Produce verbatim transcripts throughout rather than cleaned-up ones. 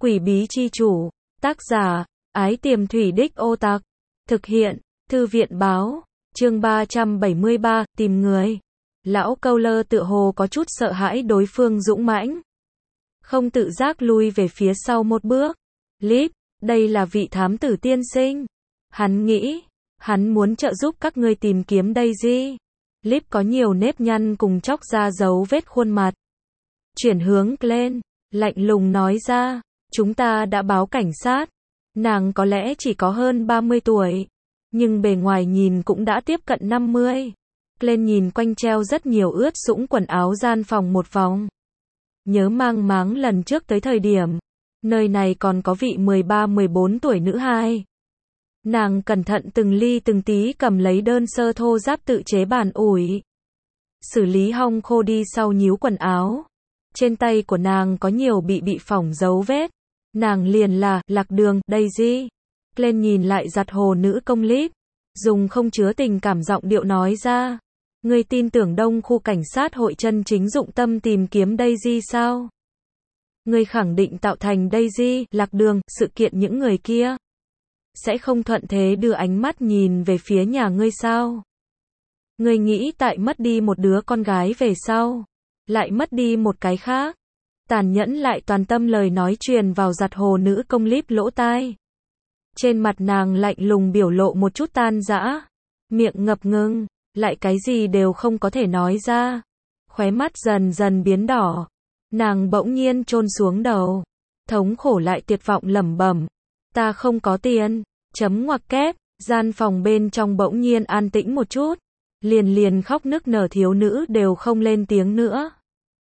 Quỷ bí chi chủ. Tác giả, Ái Tiềm Thủy Đích Ô Tạc. Thực hiện, Thư viện báo. Chương ba trăm bảy mươi ba, tìm người. Lão Câu Lơ tựa hồ có chút sợ hãi đối phương dũng mãnh. Không tự giác lui về phía sau một bước. Líp, đây là vị thám tử tiên sinh. Hắn nghĩ, hắn muốn trợ giúp các ngươi tìm kiếm Daisy. Líp có nhiều nếp nhăn cùng chóc ra dấu vết khuôn mặt. Chuyển hướng lên, lạnh lùng nói ra, chúng ta đã báo cảnh sát. Nàng có lẽ chỉ có hơn ba mươi tuổi, nhưng bề ngoài nhìn cũng đã tiếp cận năm mươi. Lên nhìn quanh treo rất nhiều ướt sũng quần áo gian phòng một vòng. Nhớ mang máng lần trước tới thời điểm, nơi này còn có vị mười ba mười bốn tuổi nữ hài. Nàng cẩn thận từng ly từng tí cầm lấy đơn sơ thô ráp tự chế bàn ủi. Xử lý hong khô đi sau nhíu quần áo. Trên tay của nàng có nhiều bị bị phỏng dấu vết. Nàng liền là, lạc đường, Daisy. Lên nhìn lại giặt hồ nữ công Líp. Dùng không chứa tình cảm giọng điệu nói ra. Ngươi tin tưởng đông khu cảnh sát hội chân chính dụng tâm tìm kiếm Daisy sao? Ngươi khẳng định tạo thành Daisy, lạc đường, sự kiện những người kia. Sẽ không thuận thế đưa ánh mắt nhìn về phía nhà ngươi sao? Ngươi nghĩ tại mất đi một đứa con gái về sau, lại mất đi một cái khác. Tàn nhẫn lại toàn tâm lời nói truyền vào giặt hồ nữ công Líp lỗ tai. Trên mặt nàng lạnh lùng biểu lộ một chút tan rã. Miệng ngập ngừng, lại cái gì đều không có thể nói ra. Khóe mắt dần dần biến đỏ. Nàng bỗng nhiên chôn xuống đầu. Thống khổ lại tuyệt vọng lẩm bẩm. Ta không có tiền. Chấm ngoặc kép. Gian phòng bên trong bỗng nhiên an tĩnh một chút. Liền liền khóc nức nở thiếu nữ đều không lên tiếng nữa.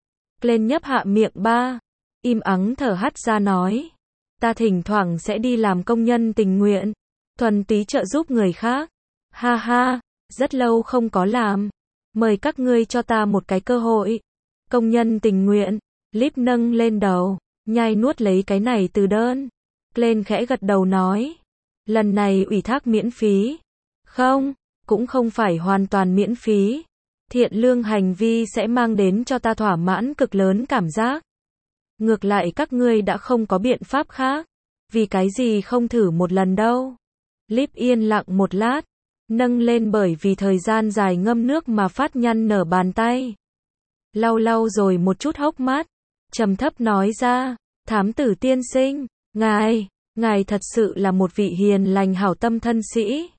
Lên nhấp hạ miệng ba. Im ắng thở hắt ra nói. Ta thỉnh thoảng sẽ đi làm công nhân tình nguyện. Thuần túy trợ giúp người khác. Ha ha, rất lâu không có làm. Mời các ngươi cho ta một cái cơ hội. Công nhân tình nguyện. Líp nâng lên đầu. Nhai nuốt lấy cái này từ đơn. Lên khẽ gật đầu nói. Lần này ủy thác miễn phí. Không, cũng không phải hoàn toàn miễn phí. Thiện lương hành vi sẽ mang đến cho ta thỏa mãn cực lớn cảm giác. Ngược lại các ngươi đã không có biện pháp khác. Vì cái gì không thử một lần đâu. Líp yên lặng một lát. Nâng lên bởi vì thời gian dài ngâm nước mà phát nhăn nở bàn tay. Lau lau rồi một chút hốc mắt. Trầm thấp nói ra. Thám tử tiên sinh. Ngài, ngài thật sự là một vị hiền lành hảo tâm thân sĩ.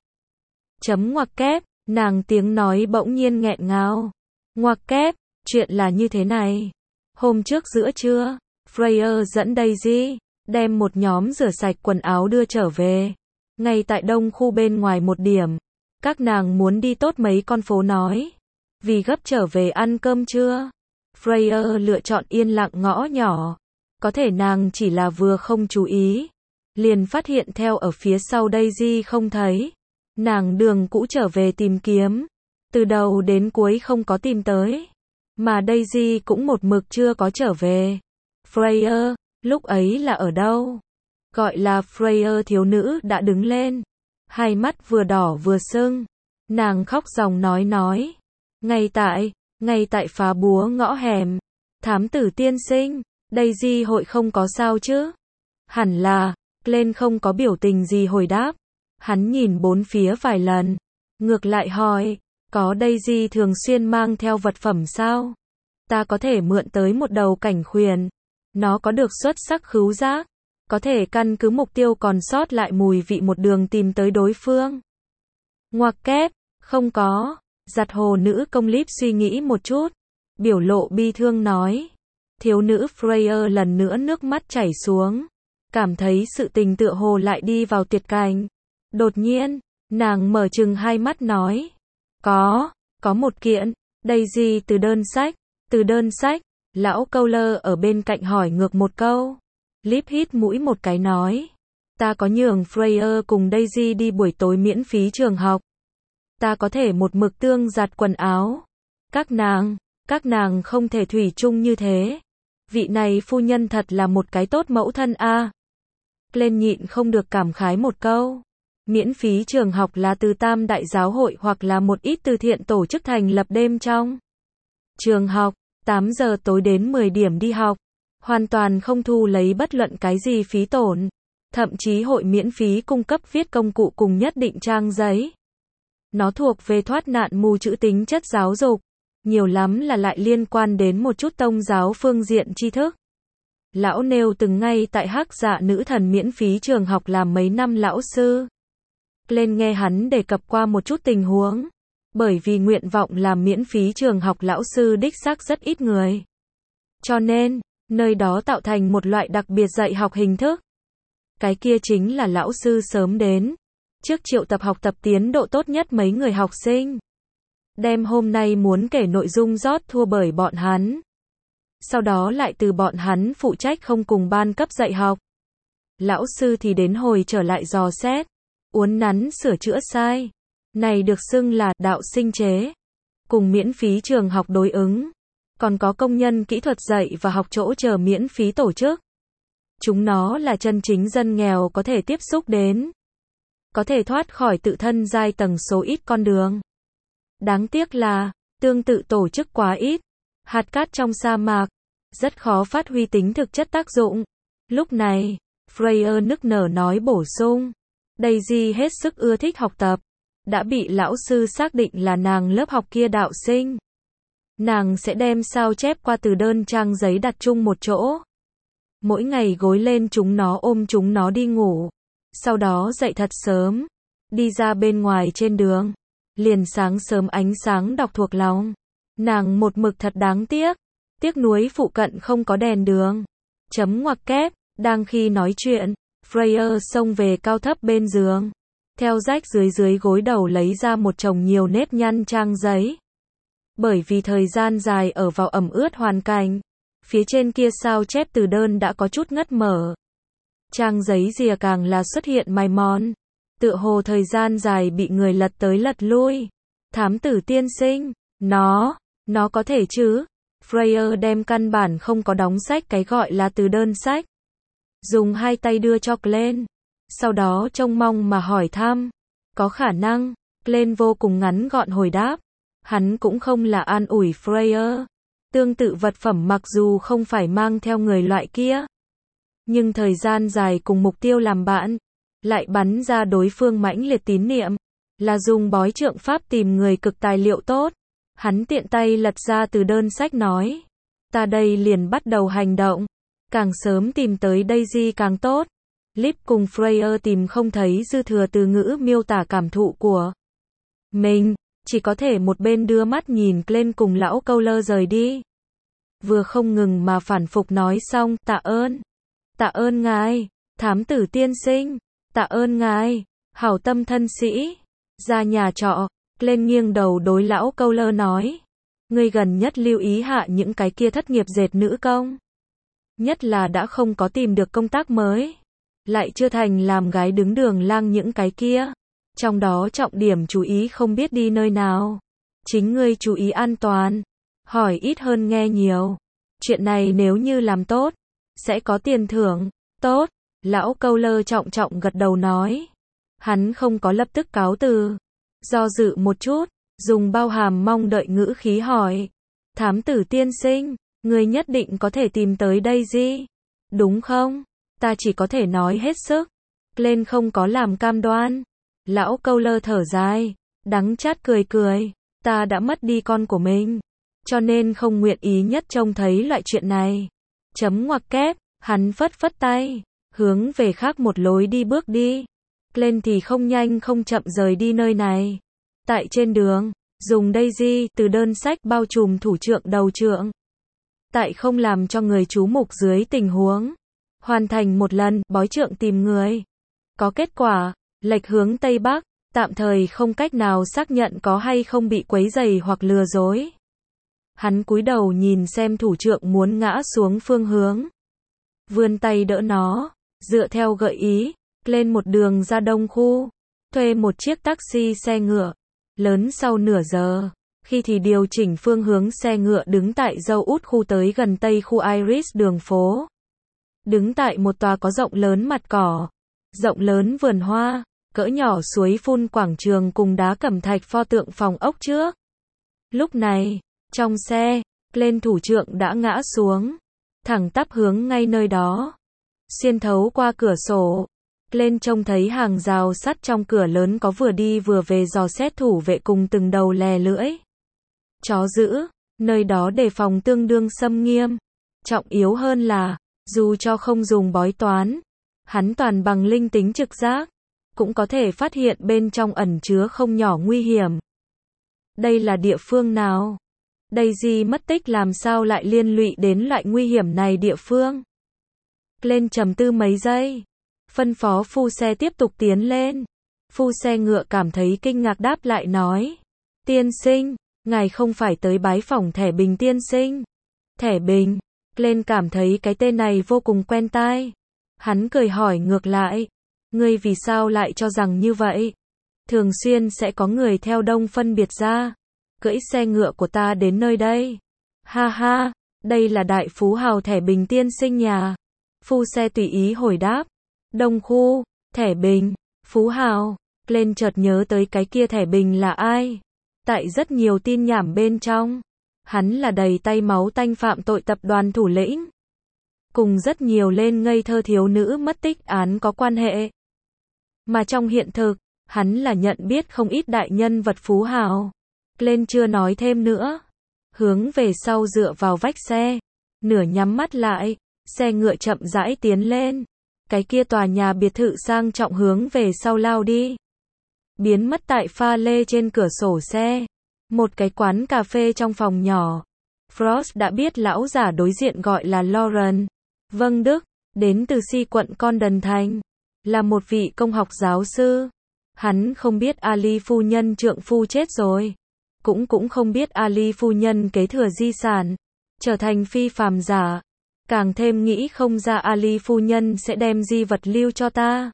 Chấm ngoặc kép. Nàng tiếng nói bỗng nhiên nghẹn ngào. Ngoặc kép, chuyện là như thế này. Hôm trước giữa trưa, Freya dẫn Daisy, đem một nhóm rửa sạch quần áo đưa trở về. Ngay tại đông khu bên ngoài một điểm, các nàng muốn đi tốt mấy con phố nói. Vì gấp trở về ăn cơm trưa, Freya lựa chọn yên lặng ngõ nhỏ. Có thể nàng chỉ là vừa không chú ý. Liền phát hiện theo ở phía sau Daisy không thấy. Nàng đường cũ trở về tìm kiếm. Từ đầu đến cuối không có tìm tới. Mà Daisy cũng một mực chưa có trở về. Freya, lúc ấy là ở đâu? Gọi là Freya thiếu nữ đã đứng lên. Hai mắt vừa đỏ vừa sưng. Nàng khóc ròng nói nói. Ngay tại, ngay tại phá búa ngõ hẻm. Thám tử tiên sinh, Daisy hội không có sao chứ? Hẳn là, lên không có biểu tình gì hồi đáp. Hắn nhìn bốn phía vài lần. Ngược lại hỏi, có Daisy thường xuyên mang theo vật phẩm sao? Ta có thể mượn tới một đầu cảnh khuyển. Nó có được xuất sắc khứu giác. Có thể căn cứ mục tiêu còn sót lại mùi vị một đường tìm tới đối phương. Ngoặc kép, không có. Giặt hồ nữ công Líp suy nghĩ một chút. Biểu lộ bi thương nói. Thiếu nữ Freya lần nữa nước mắt chảy xuống. Cảm thấy sự tình tựa hồ lại đi vào tuyệt cảnh. Đột nhiên, nàng mở trừng hai mắt nói. Có, có một kiện. Daisy từ đơn sách. Từ đơn sách. Lão Câu Lơ ở bên cạnh hỏi ngược một câu. Líp hít mũi một cái nói. Ta có nhường Freya cùng Daisy đi buổi tối miễn phí trường học. Ta có thể một mực tương giặt quần áo. Các nàng, các nàng không thể thủy chung như thế. Vị này phu nhân thật là một cái tốt mẫu thân a. À. Lên nhịn không được cảm khái một câu. Miễn phí trường học là từ tam đại giáo hội hoặc là một ít từ thiện tổ chức thành lập đêm trong trường học, tám giờ tối đến mười điểm đi học. hoàn toàn không thu lấy bất luận cái gì phí tổn, thậm chí hội miễn phí cung cấp viết công cụ cùng nhất định trang giấy. Nó thuộc về thoát nạn mù chữ tính chất giáo dục, nhiều lắm là lại liên quan đến một chút tông giáo phương diện tri thức. Lão nêu từng ngay tại Hắc Dạ Nữ Thần miễn phí trường học làm mấy năm lão sư. Lên nghe hắn đề cập qua một chút tình huống, bởi vì nguyện vọng làm miễn phí trường học lão sư đích xác rất ít người. Cho nên, nơi đó tạo thành một loại đặc biệt dạy học hình thức. Cái kia chính là lão sư sớm đến, trước triệu tập học tập tiến độ tốt nhất mấy người học sinh. Đem hôm nay muốn kể nội dung rót thua bởi bọn hắn. Sau đó lại từ bọn hắn phụ trách không cùng ban cấp dạy học. Lão sư thì đến hồi trở lại dò xét, uốn nắn sửa chữa sai. Này được xưng là đạo sinh chế. Cùng miễn phí trường học đối ứng. Còn có công nhân kỹ thuật dạy và học chỗ chờ miễn phí tổ chức. Chúng nó là chân chính dân nghèo có thể tiếp xúc đến. Có thể thoát khỏi tự thân giai tầng số ít con đường. Đáng tiếc là, tương tự tổ chức quá ít. Hạt cát trong sa mạc, rất khó phát huy tính thực chất tác dụng. Lúc này, Freya nức nở nói bổ sung. Daisy hết sức ưa thích học tập. Đã bị lão sư xác định là nàng lớp học kia đạo sinh. Nàng sẽ đem sao chép qua từ đơn trang giấy đặt chung một chỗ. Mỗi ngày gối lên chúng nó ôm chúng nó đi ngủ. Sau đó dậy thật sớm. Đi ra bên ngoài trên đường. Liền sáng sớm ánh sáng đọc thuộc lòng. Nàng một mực thật đáng tiếc. Tiếc nuối phụ cận không có đèn đường. Chấm ngoặc kép. Đang khi nói chuyện, Freya xông về cao thấp bên giường. Theo rách dưới dưới gối đầu lấy ra một chồng nhiều nếp nhăn trang giấy. Bởi vì thời gian dài ở vào ẩm ướt hoàn cảnh, phía trên kia sao chép từ đơn đã có chút ngất mở. Trang giấy rìa càng là xuất hiện mài mòn. Tựa hồ thời gian dài bị người lật tới lật lui. Thám tử tiên sinh, nó, nó có thể chứ? Freya đem căn bản không có đóng sách cái gọi là từ đơn sách. Dùng hai tay đưa cho Glenn. Sau đó trông mong mà hỏi thăm. Có khả năng. Glenn vô cùng ngắn gọn hồi đáp. Hắn cũng không là an ủi Freya. Tương tự vật phẩm mặc dù không phải mang theo người loại kia. Nhưng thời gian dài cùng mục tiêu làm bạn. Lại bắn ra đối phương mãnh liệt tín niệm. Là dùng bói trượng pháp tìm người cực tài liệu tốt. Hắn tiện tay lật ra từ đơn sách nói. Ta đây liền bắt đầu hành động. Càng sớm tìm tới Daisy càng tốt. Lip cùng Freya tìm không thấy dư thừa từ ngữ miêu tả cảm thụ của mình, chỉ có thể một bên đưa mắt nhìn lên cùng lão câu lơ rời đi. Vừa không ngừng mà phản phục nói xong, tạ ơn. Tạ ơn ngài, thám tử tiên sinh. Tạ ơn ngài, hảo tâm thân sĩ. Ra nhà trọ, lên nghiêng đầu đối lão câu lơ nói. Ngươi gần nhất lưu ý hạ những cái kia thất nghiệp dệt nữ công. Nhất là đã không có tìm được công tác mới. Lại chưa thành làm gái đứng đường lang những cái kia. Trong đó trọng điểm chú ý không biết đi nơi nào. Chính ngươi chú ý an toàn. Hỏi ít hơn nghe nhiều. Chuyện này nếu như làm tốt, sẽ có tiền thưởng. Tốt. Lão câu lơ trọng trọng gật đầu nói. Hắn không có lập tức cáo từ. Do dự một chút, dùng bao hàm mong đợi ngữ khí hỏi. Thám tử tiên sinh, ngươi nhất định có thể tìm tới Daisy. Đúng không? Ta chỉ có thể nói hết sức. Lên không có làm cam đoan. Lão câu lơ thở dài. Đắng chát cười cười. Ta đã mất đi con của mình. Cho nên không nguyện ý nhất trông thấy loại chuyện này. Chấm ngoặc kép. Hắn phất phất tay. Hướng về khác một lối đi bước đi. Lên thì không nhanh không chậm rời đi nơi này. Tại trên đường, dùng Daisy từ đơn sách bao trùm thủ trượng đầu trượng. Tại không làm cho người chú mục dưới tình huống. Hoàn thành một lần, bói trượng tìm người. Có kết quả, lệch hướng Tây Bắc, tạm thời không cách nào xác nhận có hay không bị quấy rầy hoặc lừa dối. Hắn cúi đầu nhìn xem thủ trượng muốn ngã xuống phương hướng. Vươn tay đỡ nó, dựa theo gợi ý, lên một đường ra đông khu, thuê một chiếc taxi xe ngựa. Lớn sau nửa giờ, khi thì điều chỉnh phương hướng xe ngựa đứng tại dâu út khu tới gần tây khu Iris đường phố. Đứng tại một tòa có rộng lớn mặt cỏ, rộng lớn vườn hoa, cỡ nhỏ suối phun quảng trường cùng đá cẩm thạch pho tượng phòng ốc trước. Lúc này, trong xe, lên thủ trượng đã ngã xuống. thẳng tắp hướng ngay nơi đó. Xuyên thấu qua cửa sổ, lên trông thấy hàng rào sắt trong cửa lớn có vừa đi vừa về dò xét thủ vệ cùng từng đầu lè lưỡi chó giữ, nơi đó đề phòng tương đương xâm nghiêm. Trọng yếu hơn là, dù cho không dùng bói toán, hắn toàn bằng linh tính trực giác, cũng có thể phát hiện bên trong ẩn chứa không nhỏ nguy hiểm. Đây là địa phương nào? Daisy mất tích làm sao lại liên lụy đến loại nguy hiểm này địa phương? Lên trầm tư mấy giây, phân phó phu xe tiếp tục tiến lên. Phu xe ngựa cảm thấy kinh ngạc đáp lại nói: Tiên sinh, ngài không phải tới bái phỏng Thẻ Bình tiên sinh? Thẻ Bình? Lên cảm thấy cái tên này vô cùng quen tai. Hắn cười hỏi ngược lại: Ngươi vì sao lại cho rằng như vậy? Thường xuyên sẽ có người theo đông phân biệt ra, cưỡi xe ngựa của ta đến nơi đây. Ha ha, đây là đại phú hào Thẻ Bình tiên sinh nhà. Phu xe tùy ý hồi đáp. Đông khu, Thẻ Bình, phú hào. Lên chợt nhớ tới cái kia Thẻ Bình là ai. Tại rất nhiều tin nhảm bên trong, hắn là đầy tay máu tanh phạm tội tập đoàn thủ lĩnh. Cùng rất nhiều lên ngây thơ thiếu nữ mất tích án có quan hệ. Mà trong hiện thực, hắn là nhận biết không ít đại nhân vật phú hào. Lên chưa nói thêm nữa. Hướng về sau dựa vào vách xe. Nửa nhắm mắt lại. Xe ngựa chậm rãi tiến lên. Cái kia tòa nhà biệt thự sang trọng hướng về sau lao đi. Biến mất tại pha lê trên cửa sổ xe. Một cái quán cà phê trong phòng nhỏ. Frost đã biết lão giả đối diện gọi là Lauren. Vâng Đức, đến từ Si quận Condon Thành. Là một vị công học giáo sư. Hắn không biết Ali phu nhân trượng phu chết rồi. Cũng cũng không biết Ali phu nhân kế thừa di sản. Trở thành phi phàm giả. Càng thêm nghĩ không ra Ali phu nhân sẽ đem di vật lưu cho ta.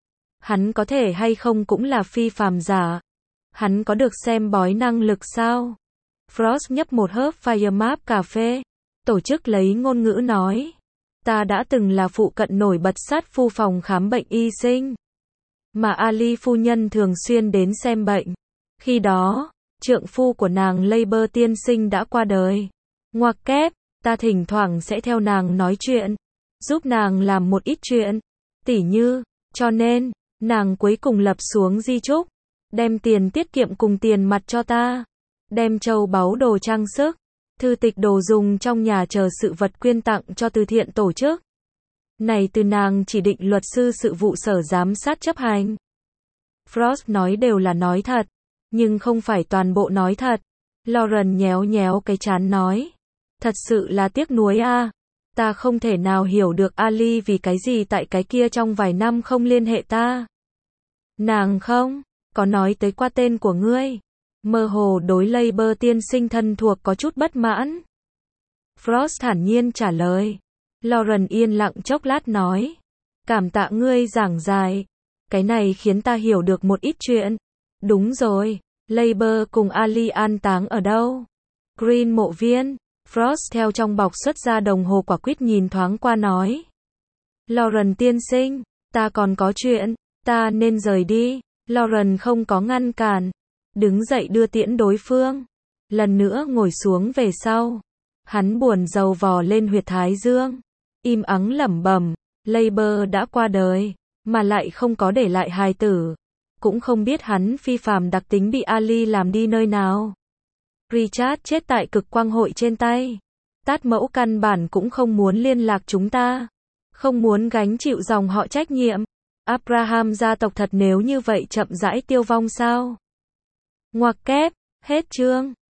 Hắn có thể hay không cũng là phi phàm giả. Hắn có được xem bói năng lực sao? Frost nhấp một hớp Firemap cà phê. Tổ chức lấy ngôn ngữ nói. Ta đã từng là phụ cận nổi bật sát phu phòng khám bệnh y sinh. Mà Ali phu nhân thường xuyên đến xem bệnh. Khi đó, trượng phu của nàng Labour tiên sinh đã qua đời. Ngoặc kép, ta thỉnh thoảng sẽ theo nàng nói chuyện. Giúp nàng làm một ít chuyện. Tỉ như, cho nên, nàng cuối cùng lập xuống di chúc. Đem tiền tiết kiệm cùng tiền mặt cho ta. Đem châu báu đồ trang sức. Thư tịch đồ dùng trong nhà chờ sự vật quyên tặng cho từ thiện tổ chức. Này từ nàng chỉ định luật sư sự vụ sở giám sát chấp hành. Frost nói đều là nói thật. Nhưng không phải toàn bộ nói thật. Lauren nhéo nhéo cái trán nói. Thật sự là tiếc nuối a. Ta không thể nào hiểu được Ali vì cái gì tại cái kia trong vài năm không liên hệ ta. Nàng không có nói tới qua tên của ngươi. Mơ hồ đối Labour tiên sinh thân thuộc có chút bất mãn. Frost thản nhiên trả lời. Lauren yên lặng chốc lát nói. Cảm tạ ngươi giảng dài. Cái này khiến ta hiểu được một ít chuyện. Đúng rồi, Labour cùng Ali an táng ở đâu? Green mộ viên. Frost theo trong bọc xuất ra đồng hồ quả quýt nhìn thoáng qua nói. Lauren tiên sinh, ta còn có chuyện, ta nên rời đi. Lauren không có ngăn cản. Đứng dậy đưa tiễn đối phương. Lần nữa ngồi xuống về sau. Hắn buồn rầu vò lên huyệt thái dương. Im ắng lẩm bẩm. Labour đã qua đời. Mà lại không có để lại hài tử. Cũng không biết hắn phi phàm đặc tính bị Ali làm đi nơi nào. Richard chết tại cực quang hội trên tay. Tát mẫu căn bản cũng không muốn liên lạc chúng ta. Không muốn gánh chịu dòng họ trách nhiệm. Abraham gia tộc thật nếu như vậy chậm rãi tiêu vong sao? Ngoặc kép, hết chương.